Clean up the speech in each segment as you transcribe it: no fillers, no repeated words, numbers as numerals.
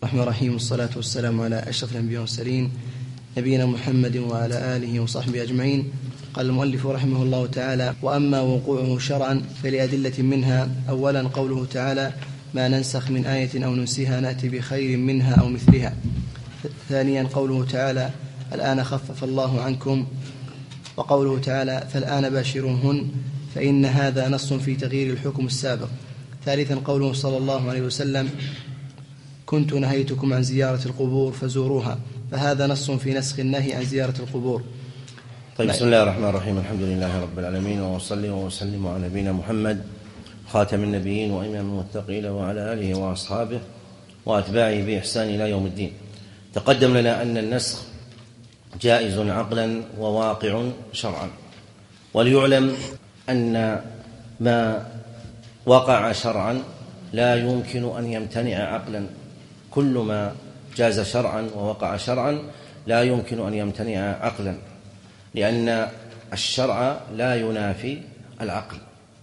الرحمن الرحيم، والصلاة والسلام على أشرف الأنبياء والمرسلين نبينا محمد وعلى آله وصحبه أجمعين. قال المؤلف رحمه الله تعالى: وأما وقوعه شرعا فلأدلة منها. أولا قوله تعالى: ما ننسخ من آية أو ننسها نأتي بخير منها أو مثلها. ثانيا قوله تعالى: الآن خفف الله عنكم. وقوله تعالى: فالآن باشروهن، فإن هذا نص في تغيير الحكم السابق. ثالثا قوله صلى الله عليه وسلم: كنت نهيتكم عن زيارة القبور فزوروها، فهذا نص في نسخ النهي عن زيارة القبور. طيب، بسم الله الرحمن الرحيم. الحمد لله رب العالمين، وأصلي وأسلم على نبينا محمد خاتم النبيين وإمام المتقين وعلى آله وأصحابه وأتباعه بإحسان إلى يوم الدين. تقدم لنا أن النسخ جائز عقلا وواقع شرعا، وليعلم أن ما وقع شرعا لا يمكن أن يمتنع عقلا. كل ما جاز شرعا ووقع شرعا لا يمكن أن يمتنع عقلا، لأن الشرع لا ينافي العقل.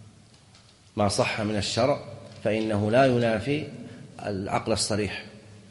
ما صح من الشرع فإنه لا ينافي العقل الصريح،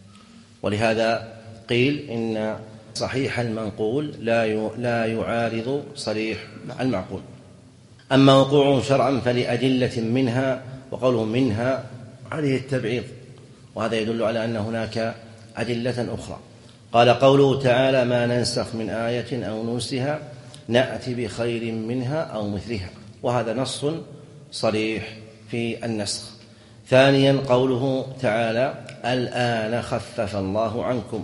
ولهذا قيل إن صحيح المنقول لا يعارض صريح المعقول. أما وقوعه شرعا فلأدلة منها، وقوله منها عليه التبعيض، وهذا يدل على أن هناك أدلة أخرى. قال قوله تعالى: ما ننسخ من آية أو ننسها نأتي بخير منها أو مثلها، وهذا نص صريح في النسخ. ثانيا قوله تعالى: الآن خفف الله عنكم،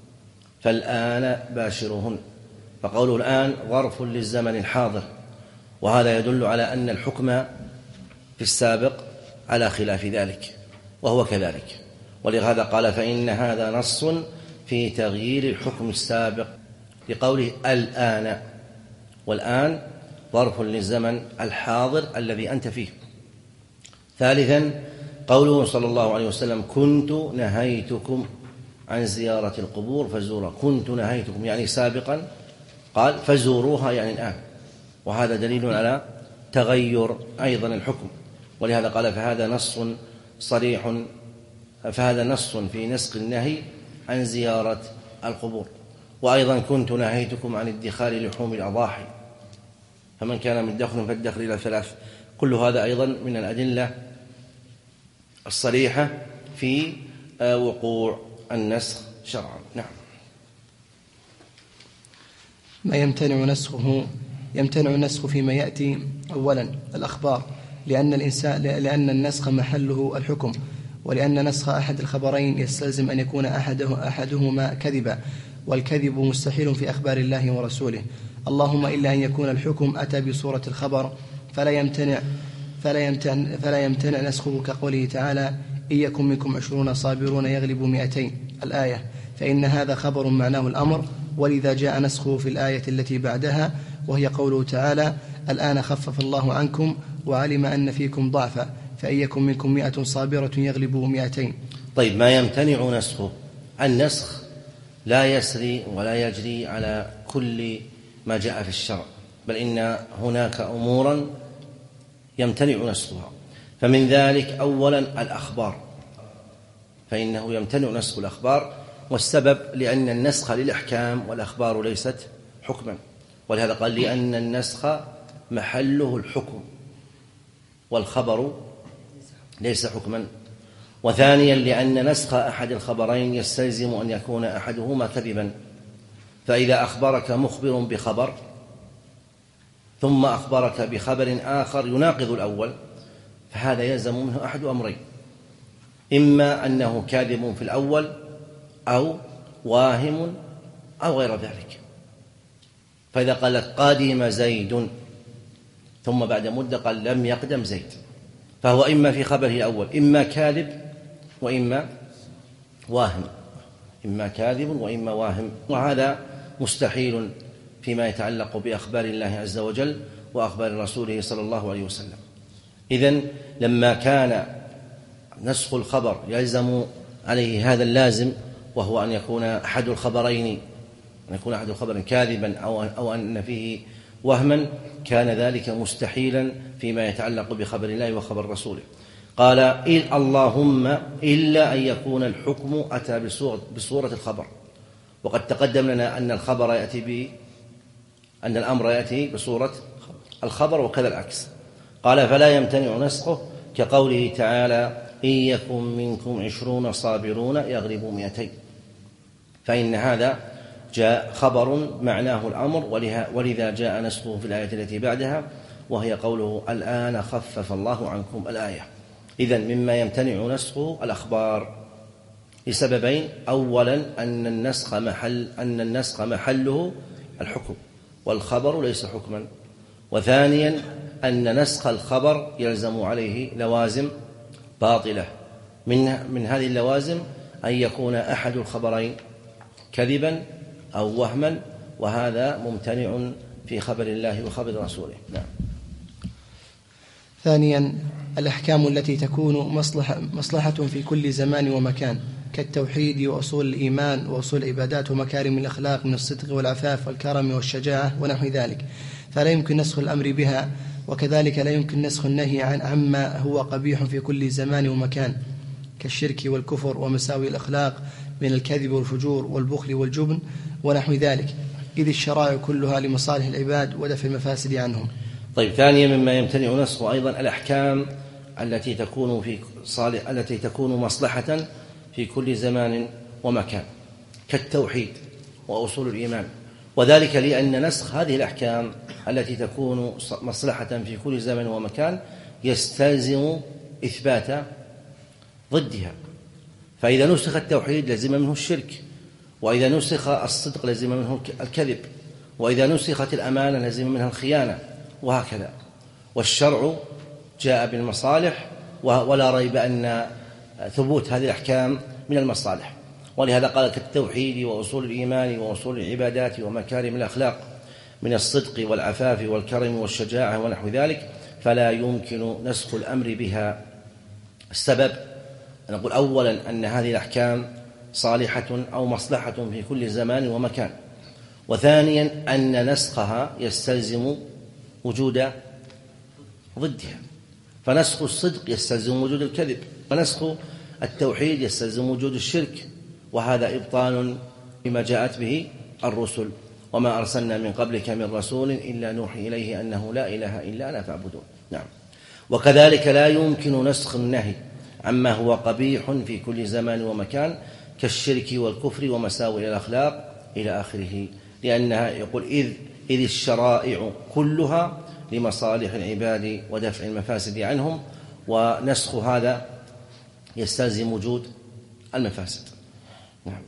فالآن باشرهن. فقوله الآن ظرف للزمن الحاضر، وهذا يدل على أن الحكم في السابق على خلاف ذلك، وهو كذلك. ولهذا قال: فإن هذا نص في تغيير الحكم السابق، لقوله الآن، والآن ظرف للزمن الحاضر الذي أنت فيه. ثالثا قوله صلى الله عليه وسلم: كنت نهيتكم عن زيارة القبور فزوروها. كنت نهيتكم يعني سابقا، قال فزوروها يعني الآن، وهذا دليل على تغير أيضا الحكم. ولهذا قال: فهذا نص صريح، فهذا نص في نسخ النهي عن زيارة القبور. وأيضا كنت نهيتكم عن ادخار لحوم الأضاحي، فمن كان مدخر فالدخر إلى 3. كل هذا أيضا من الأدلة الصريحة في وقوع النسخ شرعا. نعم. ما يمتنع النسخ فيما يأتي. أولا الأخبار، لأن النسخ محله الحكم، ولأن نسخ أحد الخبرين يستلزم أن يكون أحدهما كذبا، والكذب مستحيل في أخبار الله ورسوله، اللهم إلا أن يكون الحكم أتى بصورة الخبر، فلا يمتنع نسخه، كقوله تعالى: إن يكن منكم 20 صابرون يغلبوا 200 الآية، فإن هذا خبر معناه الأمر، ولذا جاء نسخه في الآية التي بعدها، وهي قوله تعالى: الآن خفف الله عنكم وعلم أن فيكم ضعفا، فإن يكن منكم 100 صابرة يغلبوا 200. طيب، ما يمتنع نسخه. النسخ لا يسري ولا يجري على كل ما جاء في الشرع، بل إن هناك أمورا يمتنع نسخها. فمن ذلك أولا الأخبار، فإنه يمتنع نسخ الأخبار، والسبب لأن النسخ للأحكام والأخبار ليست حكما، ولهذا قال: لأن النسخ محله الحكم والخبر ليس حكما. وثانيا لأن نسخ أحد الخبرين يستلزم أن يكون أحدهما كذبا، فإذا أخبرك مخبر بخبر ثم أخبرك بخبر آخر يناقض الأول، فهذا يلزم منه أحد أمرين: إما أنه كاذب في الأول، أو واهم، أو غير ذلك. فإذا قال لك قادم زيد ثم بعد مدة قال لم يقدم زيد، فهو إما في خبره الأول إما كاذب وإما واهم، إما كاذب وإما واهم، وهذا مستحيل فيما يتعلق بأخبار الله عز وجل وأخبار رسوله صلى الله عليه وسلم. إذن لما كان نسخ الخبر يلزم عليه هذا اللازم، وهو أن يكون أحد الخبرين كاذبا أو أن فيه وهما، كان ذلك مستحيلا فيما يتعلق بخبر الله وخبر رسوله. قال اللهم إلا أن يكون الحكم أتى بصورة الخبر، وقد تقدم لنا أن أن الأمر يأتي بصورة الخبر وكذا العكس. قال فلا يمتنع نسخه، كقوله تعالى إن يكن منكم 20 صابرون يغلبوا 200، فإن هذا جاء خبر معناه الأمر، ولذا جاء نسخه في الآية التي بعدها وهي قوله الآن خفف الله عنكم الآية. إذن مما يمتنع نسخه الأخبار لسببين: أولا أن النسخ محله الحكم والخبر ليس حكما، وثانيا أن نسخ الخبر يلزم عليه لوازم باطلة، من هذه اللوازم أن يكون أحد الخبرين كذبا أو وهما، وهذا ممتنع في خبر الله وخبر رسوله. نعم. ثانيا الأحكام التي تكون مصلحة في كل زمان ومكان، كالتوحيد وأصول الإيمان وأصول العبادات ومكارم الأخلاق من الصدق والعفاف والكرم والشجاعة ونحو ذلك، فلا يمكن نسخ الأمر بها، وكذلك لا يمكن نسخ النهي عما هو قبيح في كل زمان ومكان، كالشرك والكفر ومساوي الأخلاق من الكذب والفجور والبخل والجبن ونحو ذلك، إذ الشرائع كلها لمصالح العباد ودفع المفاسد عنهم. طيب، ثانيا مما يمتنع نسخه أيضا الأحكام التي تكون مصلحة في كل زمان ومكان، كالتوحيد وأصول الإيمان، وذلك لأن نسخ هذه الأحكام التي تكون مصلحة في كل زمان ومكان يستلزم إثبات ضدها، فإذا نسخ التوحيد لزم منه الشرك، وإذا نسخ الصدق لزم منه الكذب، وإذا نسخت الأمانة لزم منها الخيانة، وهكذا. والشرع جاء بالمصالح، ولا ريب أن ثبوت هذه الأحكام من المصالح، ولهذا قال كالتوحيد وأصول الإيمان وأصول العبادات ومكارم الأخلاق من الصدق والعفاف والكرم والشجاعة ونحو ذلك، فلا يمكن نسخ الأمر بها. السبب نقول أولا أن هذه الأحكام صالحة أو مصلحة في كل زمان ومكان، وثانيا أن نسخها يستلزم وجود ضدها، فنسخ الصدق يستلزم وجود الكذب، ونسخ التوحيد يستلزم وجود الشرك، وهذا إبطال بما جاءت به الرسل، وما أرسلنا من قبلك من رسول إلا نوحي إليه أنه لا إله إلا أنا فاعبدون. نعم. وكذلك لا يمكن نسخ النهي عما هو قبيح في كل زمان ومكان، كالشرك والكفر ومساوئ الأخلاق إلى آخره، لأنها يقول إذ الشرائع كلها لمصالح العباد ودفع المفاسد عنهم، ونسخ هذا يستلزم وجود المفاسد. نعم.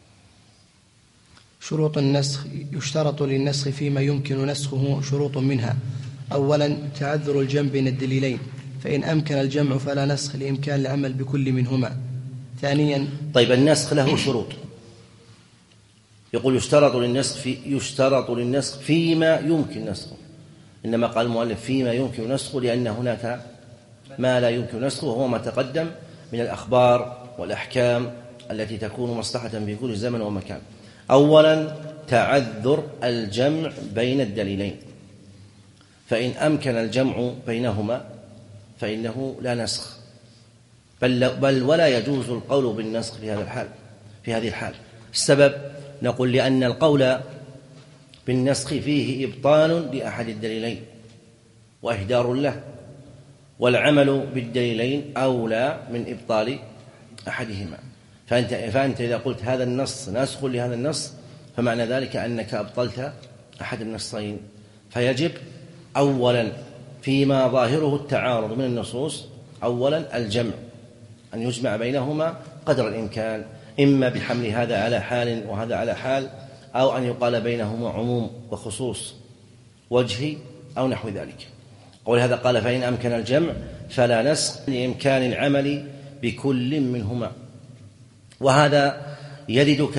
شروط النسخ: يشترط للنسخ فيما يمكن نسخه شروط منها: أولا تعذر الجمع بين الدليلين، فإن أمكن الجمع فلا نسخ لإمكان العمل بكل منهما. ثانيا، طيب، النسخ له شروط، يقول يشترط للنسخ فيما يمكن نسخه، إنما قال المؤلف فيما يمكن نسخه لأن هناك ما لا يمكن نسخه، وهو ما تقدم من الأخبار والأحكام التي تكون مصلحة في كل زمن ومكان. أولا تعذر الجمع بين الدليلين، فإن أمكن الجمع بينهما فإنه لا نسخ، بل ولا يجوز القول بالنسخ في هذه الحال. السبب نقول لأن القول بالنسخ فيه إبطال لأحد الدليلين وإهدار له، والعمل بالدليلين أولى من إبطال أحدهما. فأنت إذا قلت هذا النص ناسخ لهذا النص فمعنى ذلك أنك أبطلت أحد النصين، فيجب أولا فيما ظاهره التعارض من النصوص أولا الجمع، أن يجمع بينهما قدر الإمكان، إما بحمل هذا على حال وهذا على حال، أو أن يقال بينهما عموم وخصوص وجهي أو نحو ذلك. ولهذا قال فإن أمكن الجمع فلا نسخ لإمكان العمل بكل منهما. وهذا يرد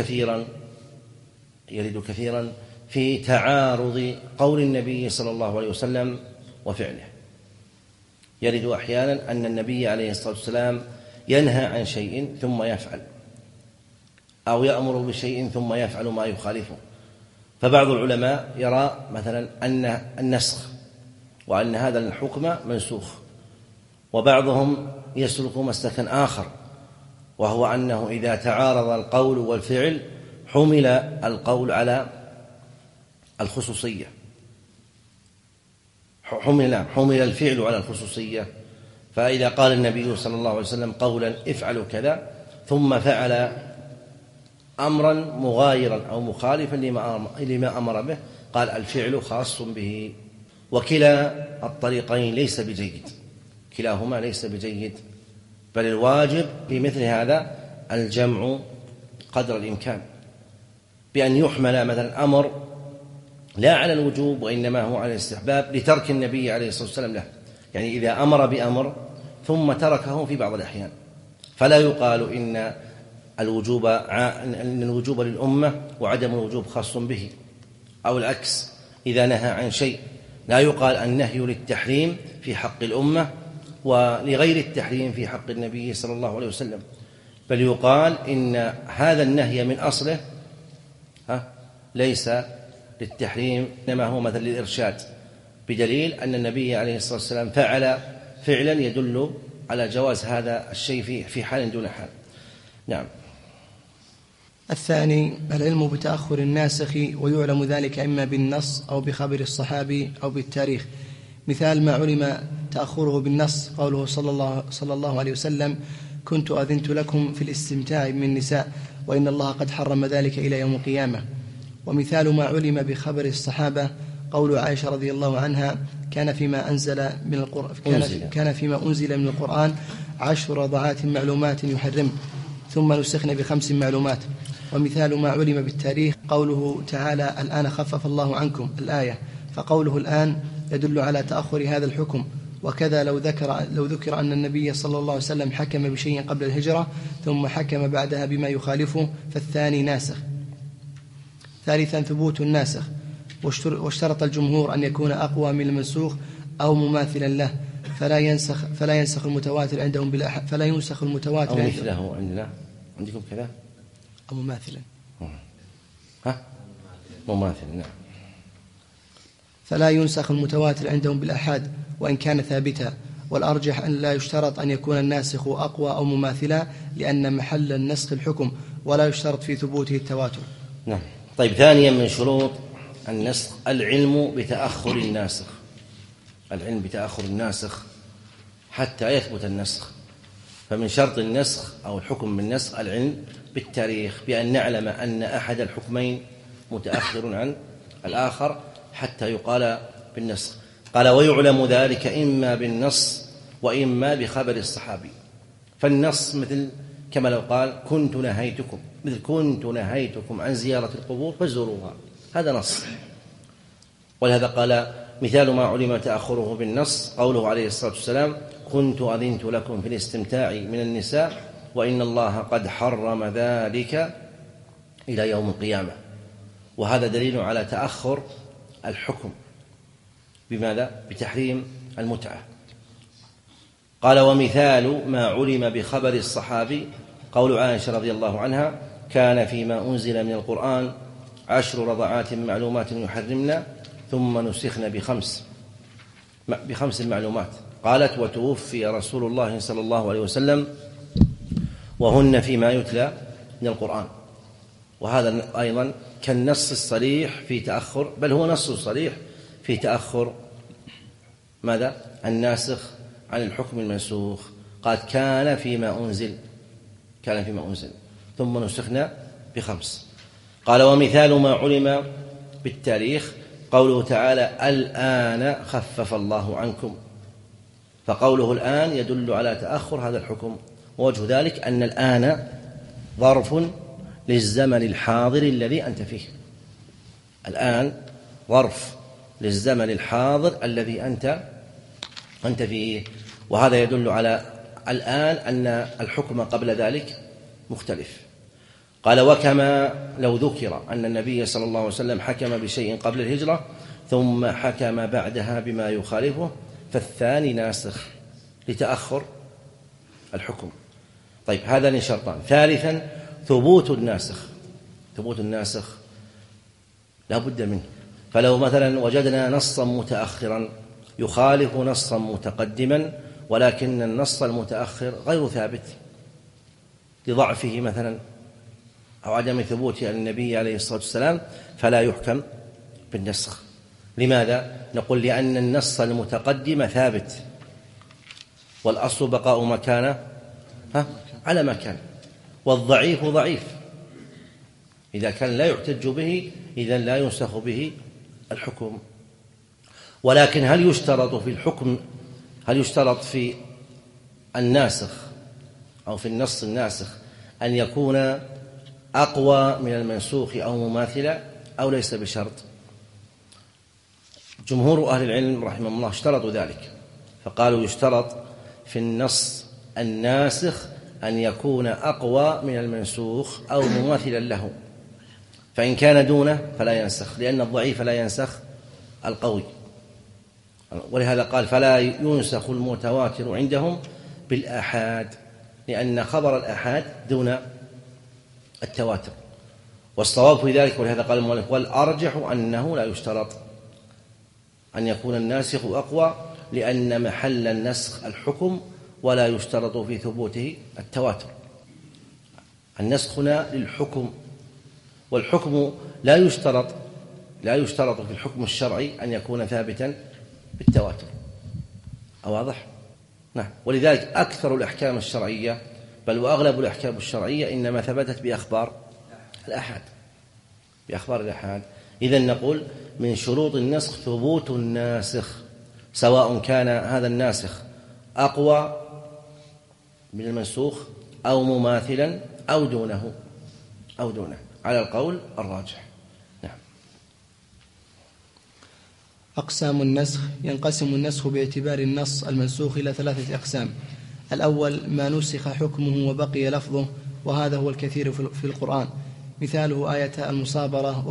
كثيرا في تعارض قول النبي صلى الله عليه وسلم وفعله. يرد أحيانا أن النبي عليه الصلاة والسلام ينهى عن شيء ثم يفعل، أو يأمر بشيء ثم يفعل ما يخالفه، فبعض العلماء يرى مثلا أن النسخ وأن هذا الحكم منسوخ، وبعضهم يسلك مسلكا آخر، وهو أنه إذا تعارض القول والفعل حمل القول على الخصوصية، حمل الفعل على الخصوصية. فإذا قال النبي صلى الله عليه وسلم قولا افعلوا كذا ثم فعل أمرا مغايرا أو مخالفا لما أمر به، قال الفعل خاص به. وكلا الطريقين ليس بجيد، كلاهما ليس بجيد، بل الواجب في مثل هذا الجمع قدر الإمكان، بأن يحمل مثلا أمر لا على الوجوب وإنما هو على الاستحباب لترك النبي عليه الصلاة والسلام له. يعني إذا أمر بأمر ثم تركه في بعض الأحيان، فلا يقال إن الوجوب للأمة وعدم الوجوب خاص به، أو العكس، إذا نهى عن شيء لا يقال النهي للتحريم في حق الأمة ولغير التحريم في حق النبي صلى الله عليه وسلم، بل يقال إن هذا النهي من أصله ليس للتحريم إنما هو مثل للإرشاد، بدليل أن النبي عليه الصلاة والسلام فعل فعلا يدل على جواز هذا الشيء في حال دون حال. نعم. الثاني العلم بتأخر الناسخ، ويعلم ذلك إما بالنص أو بخبر الصحابي أو بالتاريخ. مثال ما علم تأخره بالنص قوله صلى الله عليه وسلم: كنت أذنت لكم في الاستمتاع من النساء وإن الله قد حرم ذلك إلى يوم القيامة. ومثال ما علم بخبر الصحابة قول عائشة رضي الله عنها: كان فيما أنزل من القرآن 10 رضعات معلومات يحرم ثم نسخن ب5 معلومات. ومثال ما علم بالتاريخ قوله تعالى: الآن خفف الله عنكم الآية، فقوله الآن يدل على تأخر هذا الحكم. وكذا لو ذكر أن النبي صلى الله عليه وسلم حكم بشيء قبل الهجرة ثم حكم بعدها بما يخالفه فالثاني ناسخ. ثالثا ثبوت الناسخ، واشترط الجمهور أن يكون أقوى من المنسوخ أو مماثلا له، فلا ينسخ المتواتر عندهم فلا ينسخ المتواتر أو مثله عندنا، عندكم كذا أو مماثلا مماثل. نعم. فلا ينسخ المتواتر عندهم بالأحاد وإن كان ثابتا، والأرجح أن لا يشترط أن يكون الناسخ أقوى أو مماثلا، لأن محل النسخ الحكم ولا يشترط في ثبوته التواتر. نعم. طيب، ثانيا من شروط النسخ العلم بتأخر الناسخ، العلم بتأخر الناسخ حتى يثبت النسخ. فمن شرط النسخ أو الحكم بالنسخ العلم بالتاريخ، بأن نعلم أن أحد الحكمين متأخر عن الآخر حتى يقال بالنسخ. قال: ويعلم ذلك إما بالنص وإما بخبر الصحابي. فالنص مثل كما لو قال: كنت نهيتكم عن زيارة القبور فزوروها، هذا نص. ولهذا قال: مثال ما علم تأخره بالنص قوله عليه الصلاة والسلام: كنت أذنت لكم في الاستمتاع من النساء وإن الله قد حرم ذلك إلى يوم القيامة. وهذا دليل على تأخر الحكم بماذا؟ بتحريم المتعة. قال: ومثال ما علم بخبر الصحابي قول عائشة رضي الله عنها: كان فيما أنزل من القرآن 10 رضعات معلومات يحرمنا ثم نسخن ب5 معلومات. قالت: وتوفي رسول الله صلى الله عليه وسلم وهن فيما يتلى من القرآن. وهذا أيضا كالنص الصريح في تأخر، بل هو نص صريح في تأخر ماذا؟ الناسخ عن الحكم المنسوخ. قال: كان فيما أنزل ثم نسخنا ب5. قال: ومثال ما علم بالتاريخ قوله تعالى: الآن خفف الله عنكم. فقوله الآن يدل على تأخر هذا الحكم. ووجه ذلك أن الآن ظرف للزمن الحاضر الذي أنت فيه. الآن ظرف للزمن الحاضر الذي أنت فيه. وهذا يدل على الآن أن الحكم قبل ذلك مختلف. قال: وكما لو ذكر أن النبي صلى الله عليه وسلم حكم بشيء قبل الهجرة ثم حكم بعدها بما يخالفه فالثاني ناسخ لتأخر الحكم. طيب، هذا شرطان. ثالثا ثبوت الناسخ لا بد منه. فلو مثلا وجدنا نصا متأخرا يخالف نصا متقدما ولكن النص المتأخر غير ثابت لضعفه مثلا أو عدم ثبوته عن النبي عليه الصلاة والسلام، فلا يحكم بالنسخ. لماذا؟ نقول لأن النص المتقدم ثابت، والأصل بقاء مكانه على مكان، والضعيف ضعيف. إذا كان لا يحتج به إذن لا ينسخ به الحكم. ولكن هل يشترط في الحكم، هل يشترط في الناسخ أو في النص الناسخ أن يكون أقوى من المنسوخ أو مماثلا، أو ليس بشرط؟ جمهور أهل العلم رحمه الله اشترطوا ذلك، فقالوا يشترط في النص الناسخ أن يكون أقوى من المنسوخ أو مماثلا له، فإن كان دونه فلا ينسخ، لأن الضعيف لا ينسخ القوي. ولهذا قال فلا ينسخ المتواتر عندهم بالآحاد، لأن خبر الآحاد دون التواتر. والصواب في ذلك، ولهذا قال المؤلف والأرجح أنه لا يشترط أن يكون الناسخ أقوى، لأن محل النسخ الحكم ولا يشترط في ثبوته التواتر. النسخ هنا للحكم، والحكم لا يشترط في الحكم الشرعي أن يكون ثابتا بالتواتر. واضح؟ نعم. ولذلك أكثر الأحكام الشرعية، بل وأغلب الأحكام الشرعية، إنما ثبتت بأخبار الآحاد. إذن نقول من شروط النسخ ثبوت الناسخ، سواء كان هذا الناسخ أقوى من المنسوخ أو مماثلا أو دونه على القول الراجح. نعم. أقسام النسخ. ينقسم النسخ باعتبار النص المنسوخ إلى 3 أقسام. الأول ما نسخ حكمه وبقي لفظه، وهذا هو الكثير في القرآن، مثاله آية المصابرة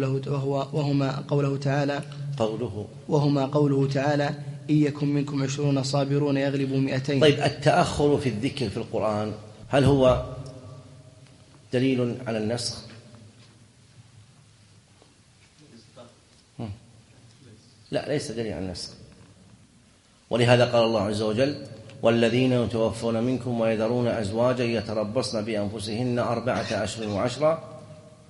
وهما قوله تعالى إن يكن منكم 20 صابرون يغلبوا 200. طيب، التأخر في الذكر في القرآن هل هو دليل على النسخ؟ لا، ليس دليل على النسخ. ولهذا قال الله عز وجل والذين يتوفون منكم ويذرون أزواجا يتربصن بأنفسهن 4 أشهر وعشرا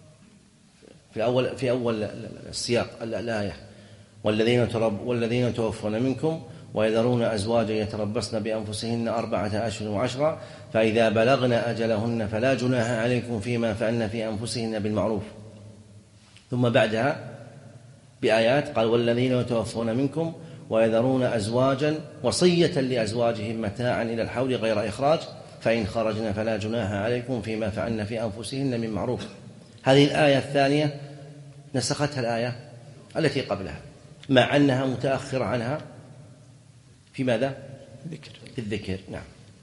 في أول السياق الآية، والذين يتوفون منكم ويذرون أزواجا يتربصن بأنفسهن 4 أشهر وعشرا فإذا بلغن أجلهن فلا جناح عليكم فيما فعلن في أنفسهن بالمعروف. ثم بعدها بآيات قال والذين يتوفون منكم ويذرون أزواجا وصية لأزواجهم متاعا إلى الحول غير إخراج فإن خرجن فلا جناح عليكم فيما فعلن في أنفسهن من معروف. هذه الآية الثانية نسختها الآية التي قبلها، مع أنها متأخرة عنها في ماذا؟ في الذكر. نعم.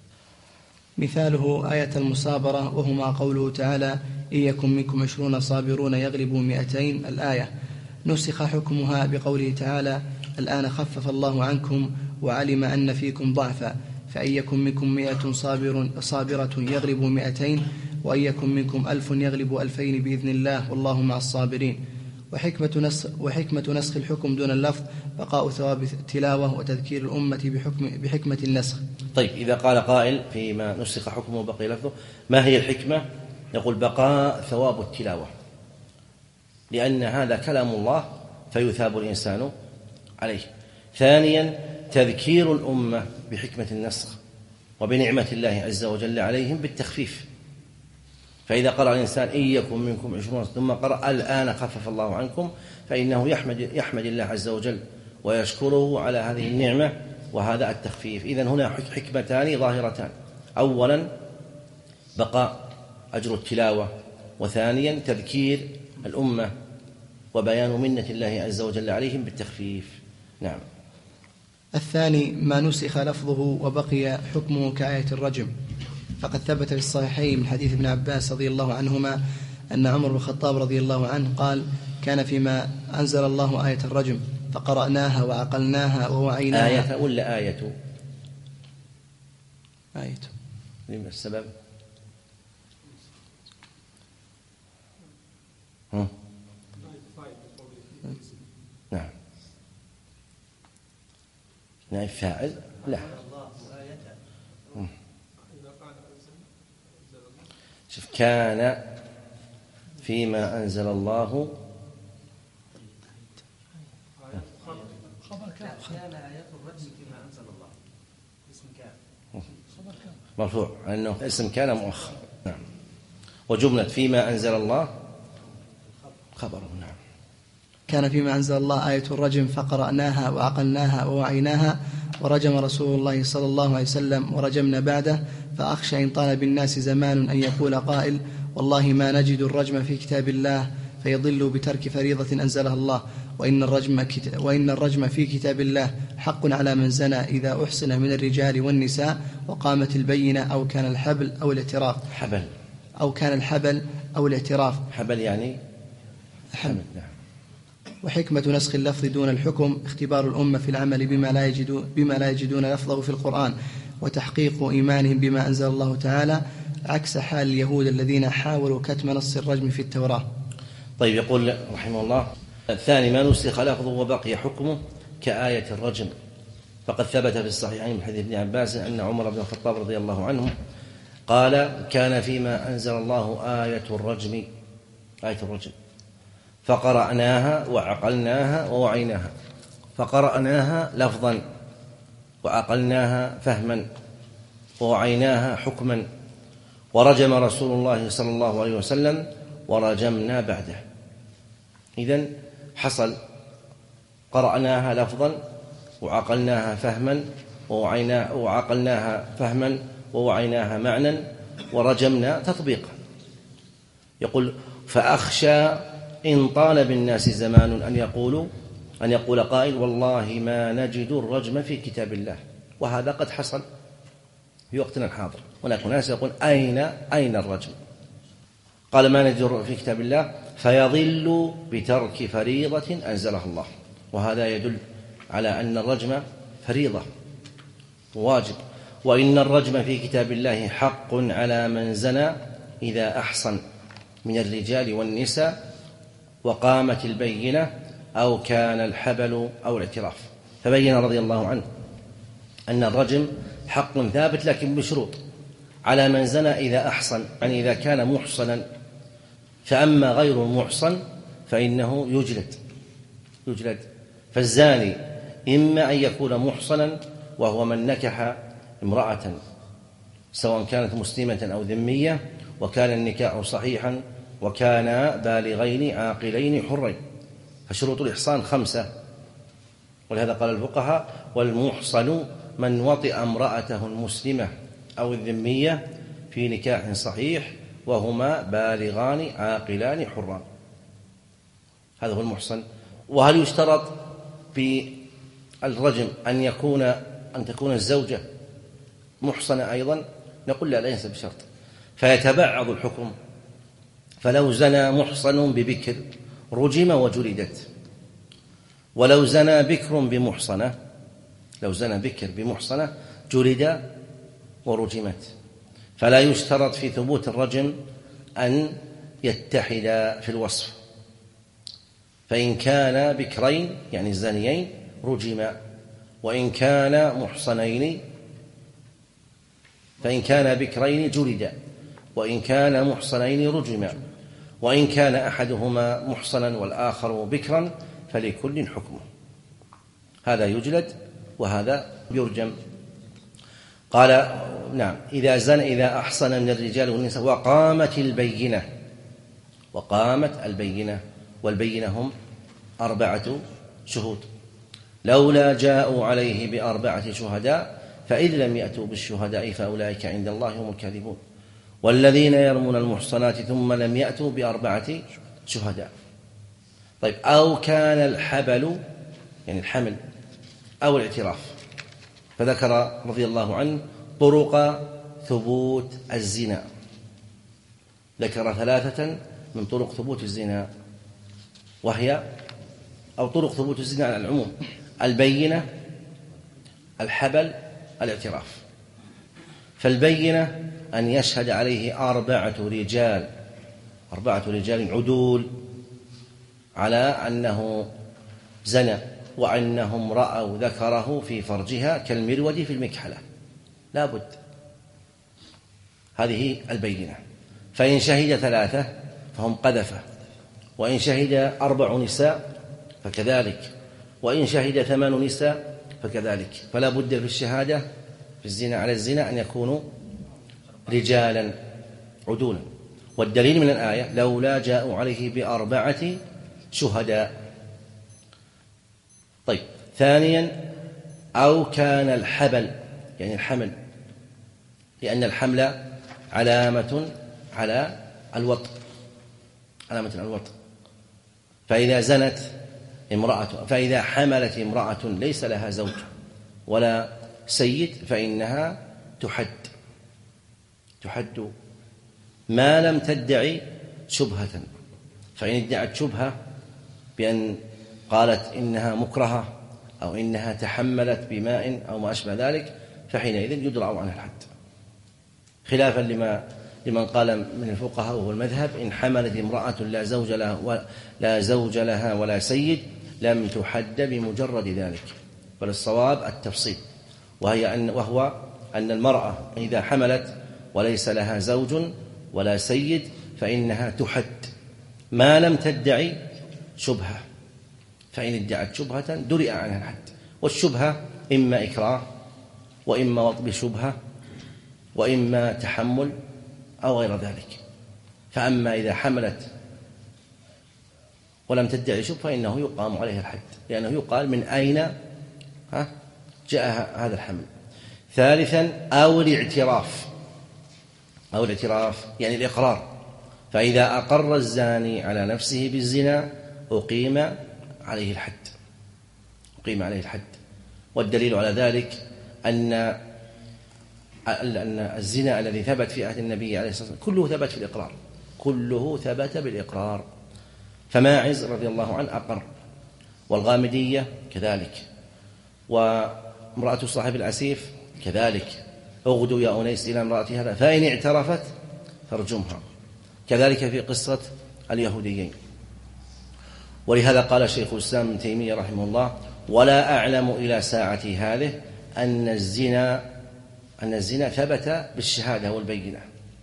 مثاله آية المصابرة وهما قوله تعالى إن يكن منكم 20 صابرون يغلبوا 200 الآية، نسخ حكمها بقوله تعالى الآن خفف الله عنكم وعلم أن فيكم ضعفا فإن يكن منكم 100 صابرة يغلبوا 200 وإن يكن منكم 1000 يغلبوا 2000 بإذن الله والله مع الصابرين. وحكمة نسخ الحكم دون اللفظ بقاء ثواب التلاوة وتذكير الأمة بحكمة النسخ. طيب، إذا قال قائل فيما نسخ حكمه وبقي لفظه ما هي الحكمة؟ يقول بقاء ثواب التلاوة، لأن هذا كلام الله فيثاب الإنسان عليه. ثانيا تذكير الأمة بحكمة النسخ وبنعمة الله عز وجل عليهم بالتخفيف. فإذا قرأ الإنسان إن يكن منكم 20 ثم قرأ الآن خفف الله عنكم فإنه يحمد الله عز وجل ويشكره على هذه النعمة وهذا التخفيف. إذن هنا حكمتان ظاهرتان: أولا بقاء أجر التلاوة، وثانيا تذكير الأمة وبيان منة الله عز وجل عليهم بالتخفيف. نعم. الثاني ما نسخ لفظه وبقي حكمه كآية الرجم، فقد ثبت في الصحيحين من حديث ابن عباس رضي الله عنهما أن عمر بن الخطاب رضي الله عنه قال كان فيما أنزل الله آية الرجم فقرأناها وعقلناها ووعيناها. آية ولا آية؟ آية. لما السبب؟ نعم. نائب فاعل؟ لا. كان فيما أنزل الله كان آيات الرجم فيما أنزل الله اسم كان مرفوع أنه اسم كان مؤخر. نعم. وجملة فيما أنزل الله خبره. نعم. كان فيما أنزل الله آية الرجم فقرأناها وعقلناها ووعيناها ورجم رسول الله صلى الله عليه وسلم ورجمنا بعده، فأخشى إن طال بالناس زمان أن يقول قائل والله ما نجد الرجم في كتاب الله فيضل بترك فريضة أنزلها الله، وإن الرجم في كتاب الله حق على من زنى إذا أحصن من الرجال والنساء وقامت البينة أو كان الحبل أو الاعتراف. حبل يعني حمل. نعم. وحكمة نسخ اللفظ دون الحكم اختبار الأمة في العمل بما لا يجدون لفظه في القرآن، وتحقيق إيمانهم بما أنزل الله تعالى، عكس حال اليهود الذين حاولوا كتم نص الرجم في التوراة. طيب، يقول رحمه الله: الثاني ما نسخ لفظه وبقي حكمه كآية الرجم، فقد ثبت في الصحيحين من حديث ابن عباس أن عمر بن الخطاب رضي الله عنه قال: كان فيما أنزل الله آية الرجم فقرأناها وعقلناها ووعيناها، فقرأناها لفظا وعقلناها فهما ووعيناها حكما، ورجم رسول الله صلى الله عليه وسلم ورجمنا بعده. إذن حصل قرأناها لفظا وعقلناها فهما وعقلناها فهما ووعيناها معنى، ورجمنا تطبيقا. يقول: فأخشى إن طال بالناس زمان أن يقول قائل والله ما نجد الرجم في كتاب الله. وهذا قد حصل في وقتنا الحاضر، هناك ناس يقول أين الرجم؟ قال: ما نجد في كتاب الله، فيضل بترك فريضة أنزلها الله. وهذا يدل على أن الرجم فريضة واجب، وإن الرجم في كتاب الله حق على من زنى إذا أحصن من الرجال والنساء وقامت البينة أو كان الحبل أو الاعتراف. فبين رضي الله عنه أن الرجم حق ثابت لكن بشروط: على من زنى إذا أحصن، يعني إذا كان محصنا، فأما غير المحصن فإنه يجلد. فالزاني إما أن يكون محصنا وهو من نكح امرأة سواء كانت مسلمة أو ذمية وكان النكاح صحيحا وكان بالغين عاقلين حرين، فشروط الإحصان 5. ولهذا قال الفقهاء: والمحصن من وطئ امرأته المسلمة أو الذمية في نكاح صحيح وهما بالغان عاقلان حران. هذا هو المحصن. وهل يشترط بالرجم أن تكون الزوجة محصنة أيضا؟ نقول لا، ليس بشرط، فيتبعض الحكم. فلو زنى محصن ببكر رجم وجلدت، ولو زنى بكر بمحصنة جلد ورجمت. فلا يشترط في ثبوت الرجم أن يتحدا في الوصف، فإن كان بكرين يعني الزانيين رجم، وإن كان محصنين فإن كان بكرين جلد، وإن كان محصنين رجم، وإن كان أحدهما محصنا والآخر بكرا فلكل حكمه. هذا يجلد وهذا يرجم. قال: نعم، إذا زنى إذا أحصن من الرجال والنساء وقامت البينة، والبينة هم 4 شهود. لولا جاءوا عليه ب4 شهداء فإذ لم يأتوا بالشهداء فأولئك عند الله هم الكاذبون. والذين يرمون المحصنات ثم لم يأتوا ب4 شهداء. طيب، أو كان الحبل يعني الحمل أو الاعتراف. فذكر رضي الله عنه طرق ثبوت الزنا، ذكر 3 من طرق ثبوت الزنا، وهي أو طرق ثبوت الزنا على العموم: البينة، الحبل، الاعتراف. فالبينة أن يشهد عليه 4 رجال عدول على أنه زنى وأنهم رأوا ذكره في فرجها كالمرود في المكحلة، لا بد، هذه البينة. فإن شهد 3 فهم قذفة، وإن شهد 4 نساء فكذلك، وإن شهد 8 نساء فكذلك. فلا بد في الشهادة في الزنا على الزنا أن يكونوا رجالا عدولا. والدليل من الآية لولا جاءوا عليه ب4 شهداء. طيب، ثانيا أو كان الحبل، يعني الحمل، لأن الحمل علامة على الوطء، علامة على الوطء. فإذا حملت امرأة ليس لها زوج ولا سيد فإنها تحد ما لم تدعي شبهة. فإن ادعت شبهة بأن قالت إنها مكرهة أو إنها تحملت بماء أو ما أشبه ذلك فحينئذ يدرع عنها الحد، خلافا لمن قال من الفقهاء وهو المذهب إن حملت امرأة لا زوج لها ولا سيد لم تحد بمجرد ذلك، بل الصواب التفصيل، وهو أن المرأة إذا حملت وليس لها زوج ولا سيد فإنها تحد ما لم تدعي شبهة، فإن ادعت شبهة درئ عنها الحد. والشبهة إما إكراه وإما وطء بشبهة وإما تحمل أو غير ذلك. فأما إذا حملت ولم تدعي شبهة فإنه يقام عليها الحد، لأنه يقال من أين جاء هذا الحمل. ثالثا أو الاعتراف يعني الإقرار. فإذا أقر الزاني على نفسه بالزنا أقيم عليه الحد. والدليل على ذلك أن الزنا الذي ثبت في عهد النبي عليه الصلاة والسلام كله ثبت بالإقرار. فماعز رضي الله عنه أقر، والغامدية كذلك، وامرأة صاحب العسيف كذلك. اغدوا يا أنيس إلى امرأة هذا فإن اعترفت فارجمها. كذلك في قصة اليهوديين. ولهذا قال شيخ الإسلام ابن تيمية رحمه الله ولا أعلم إلى ساعتي هذه أن الزنا ثبت بالشهادة والبينة،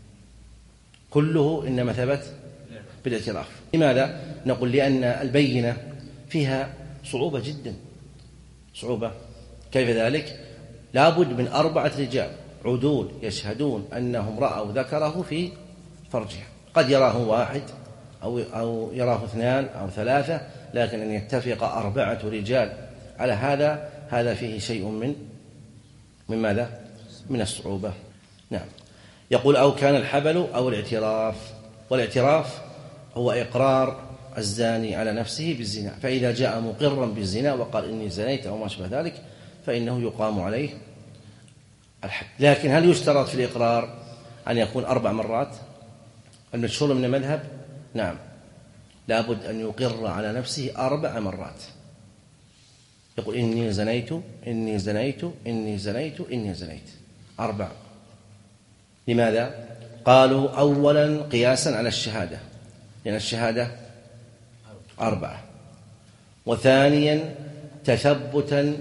كله إنما ثبت بالاعتراف. لماذا؟ نقول لأن البينة فيها صعوبة جدا، صعوبة. كيف ذلك؟ لابد من 4 رجال عدول يشهدون أنهم رأوا ذكره في فرجها. قد يراه 1 أو يراه 2 أو 3، لكن أن يتفق 4 رجال على هذا فيه شيء من ماذا؟ من الصعوبة. نعم. يقول أو كان الحبل أو الاعتراف. والاعتراف هو إقرار الزاني على نفسه بالزنا، فإذا جاء مقرا بالزنا وقال إني زنيت أو ما شابه ذلك فإنه يقام عليه الحد. لكن هل يشترط في الإقرار أن يكون 4 مرات؟ المشهور من المذهب نعم، لابد أن يقر على نفسه 4 مرات، يقول إني زنيت إني زنيت إني زنيت إني زنيت 4. لماذا؟ قالوا أولا قياسا على الشهادة، لأن الشهادة 4، وثانيا تثبتا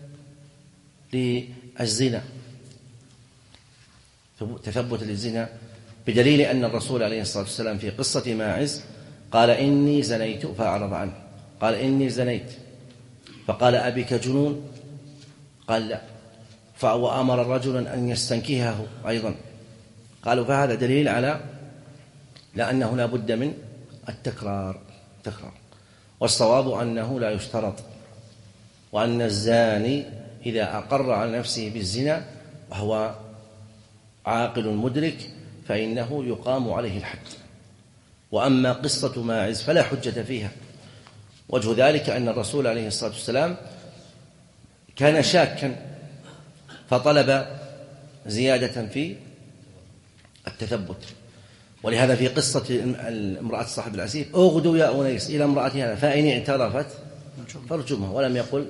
للزنا، تثبت للزنا بدليل أن الرسول عليه الصلاة والسلام في قصة ماعز قال إني زنيت فأعرض عنه، قال إني زنيت، فقال أبك جنون؟ قال لا، وأمر رجلا أن يستنكهه أيضا. قالوا فهذا دليل على لأنه لا بد من التكرار. والصواب أنه لا يشترط، وأن الزاني إذا أقر على نفسه بالزنا وهو عاقل مدرك فإنه يقام عليه الحد. وأما قصة ماعز فلا حجة فيها، وجه ذلك أن الرسول عليه الصلاة والسلام كان شاكا فطلب زيادة في التثبت. ولهذا في قصة امرأة صاحب العسيف اغدوا يا أنيس إلى امرأة هذا فإن اعترفت فارجمها، ولم يقل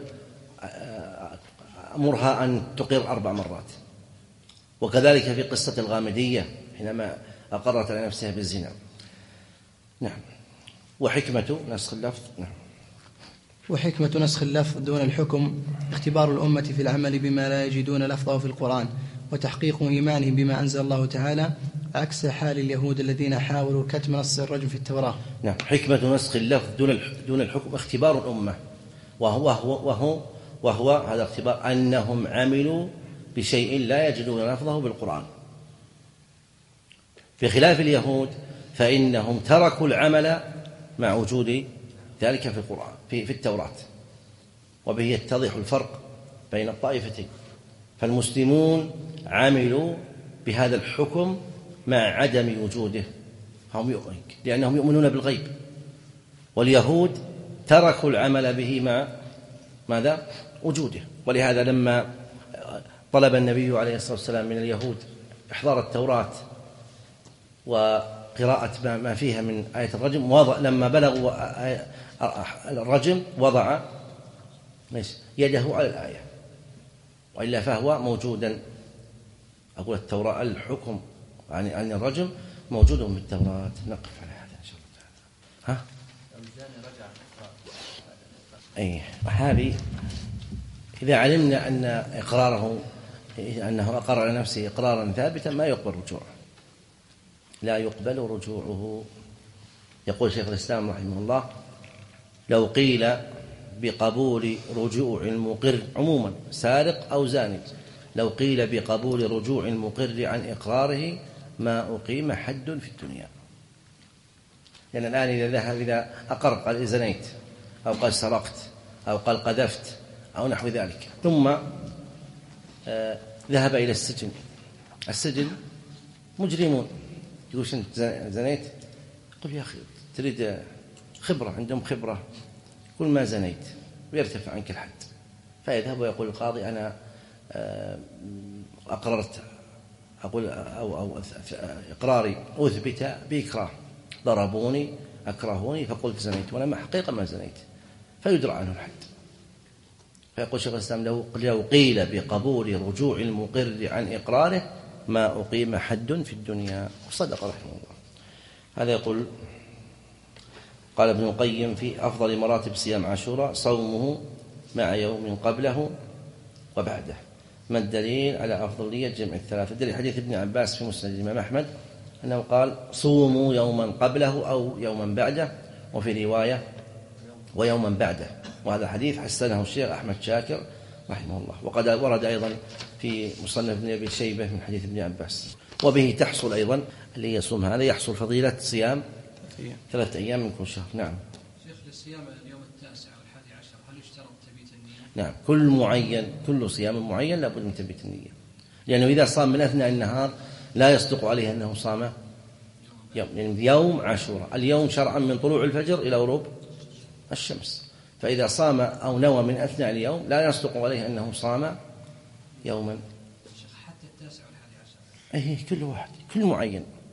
أمرها أن تقر 4 مرات. وكذلك في قصة الغامدية حينما أقرت على نفسها بالزنا. نعم. وحكمة نسخ اللفظ. نعم. وحكمة نسخ اللفظ دون الحكم اختبار الأمة في العمل بما لا يجدون لفظه في القرآن، وتحقيق إيمانهم بما أنزل الله تعالى عكس حال اليهود الذين حاولوا كتم نص الرجم في التوراة. نعم. حكمة نسخ اللفظ دون الحكم اختبار الأمة، وهو هذا اختبار أنهم عملوا بشيء لا يجدون لفظه بالقرآن، بخلاف اليهود فإنهم تركوا العمل مع وجود ذلك في القرآن في التوراة. وبه يتضح الفرق بين الطائفتين. فالمسلمون عملوا بهذا الحكم مع عدم وجوده، لأنهم يؤمنون بالغيب، واليهود تركوا العمل به مع ماذا؟ وجوده. ولهذا لما طلب النبي عليه الصلاة والسلام من اليهود إحضار التوراة وقراءة ما فيها من آية الرجم، لما بلغوا الرجم وضع يده على الآية، وإلا فهو موجودا. أقول التوراة الحكم عن الرجم موجود في التوراة. نقف على هذا إن شاء الله تعالى. هذه إذا علمنا أن إقراره أنه أقر على نفسه إقرارا ثابتا ما يقبل رجوعه، لا يقبل رجوعه. يقول شيخ الإسلام رحمه الله: لو قيل بقبول رجوع المقر عموما سارق أو زاني، لو قيل بقبول رجوع المقر عن إقراره ما أقيم حد في الدنيا. يعني الآن إذا أقر قال زنيت أو قال سرقت أو قال قذفت أو نحو ذلك، ثم ذهب إلى السجن مجرمون، يقول أنت زنيت؟ قل يا أخي تريد خبرة، عندهم خبرة، قل ما زنيت ويرتفع عنك الحد. فيذهب ويقول القاضي أنا أقررت، أقول أو إقراري أثبت بإكراه، ضربوني أكرهوني فقلت زنيت وأنا حقيقة ما زنيت، فيدرى عنه الحد. فيقول شيخ الإسلام: لو قيل بقبول رجوع المقر عن إقراره ما أقيم حد في الدنيا. وصدق رحمه الله. هذا يقول قال ابن القيم في أفضل مراتب صيام عاشوراء صومه مع يوم قبله وبعده. ما الدليل على أفضلية جمع الثلاثة؟ دليل حديث ابن عباس في مسند الإمام أحمد أنه قال: صوموا يوما قبله أو يوما بعده، وفي رواية ويوما بعده. وهذا حديث حسنه الشيخ أحمد شاكر رحمه الله. وقد ورد أيضا في مصنف ابن أبي شيبة من حديث ابن عباس. وبه تحصل أيضا اللي يصوم هذا يحصل فضيلة صيام 3 أيام من كل شهر. نعم. شيخ للصيام اليوم 9 و11 هل يشترط تبيت النية؟ نعم. كل صيام معين لابد من تبيت النية، لأنه إذا صام من أثناء النهار لا يصدق عليه أنه صام يوم عاشوراء. اليوم شرعا من طلوع الفجر إلى غروب الشمس، فإذا صام أو نوى من أثناء اليوم لا يصدق عليه أنه صام يوما. حتى 9 و11 كل واحد كل معين